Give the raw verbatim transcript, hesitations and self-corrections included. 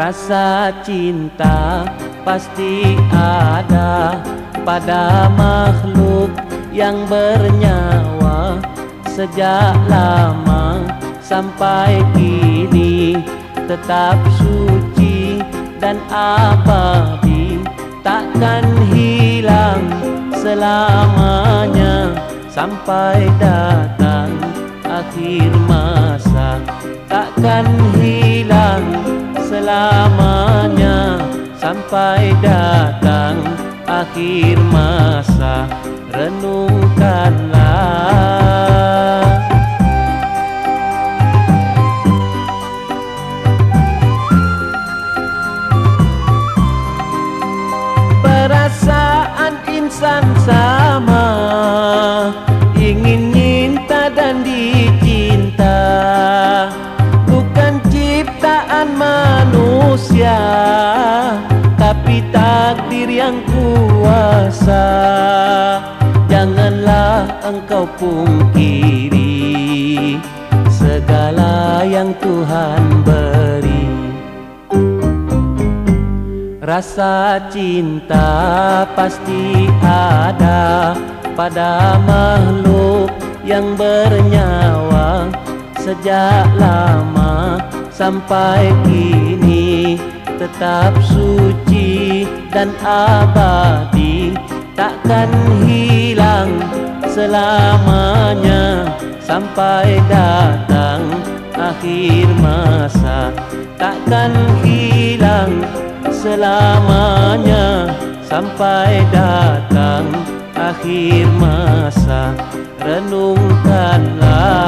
Rasa cinta pasti ada pada makhluk yang bernyawa sejak lama sampai kini, tetap suci dan abadi, takkan hilang selamanya sampai datang akhir masa. Takkan hilang selamanya sampai datang akhir masa. Renungkanlah. Perasaan insan sama, ingin minta dan dicinta, bukan ciptaan manusia, tapi takdir yang kuasa. Janganlah engkau pungkiri segala yang Tuhan beri. Rasa cinta pasti ada pada makhluk yang bernyawa sejak lama sampai kini, tetap suci dan abadi, takkan hilang selamanya sampai datang akhir masa. Takkan hilang selamanya sampai datang akhir masa. Renungkanlah.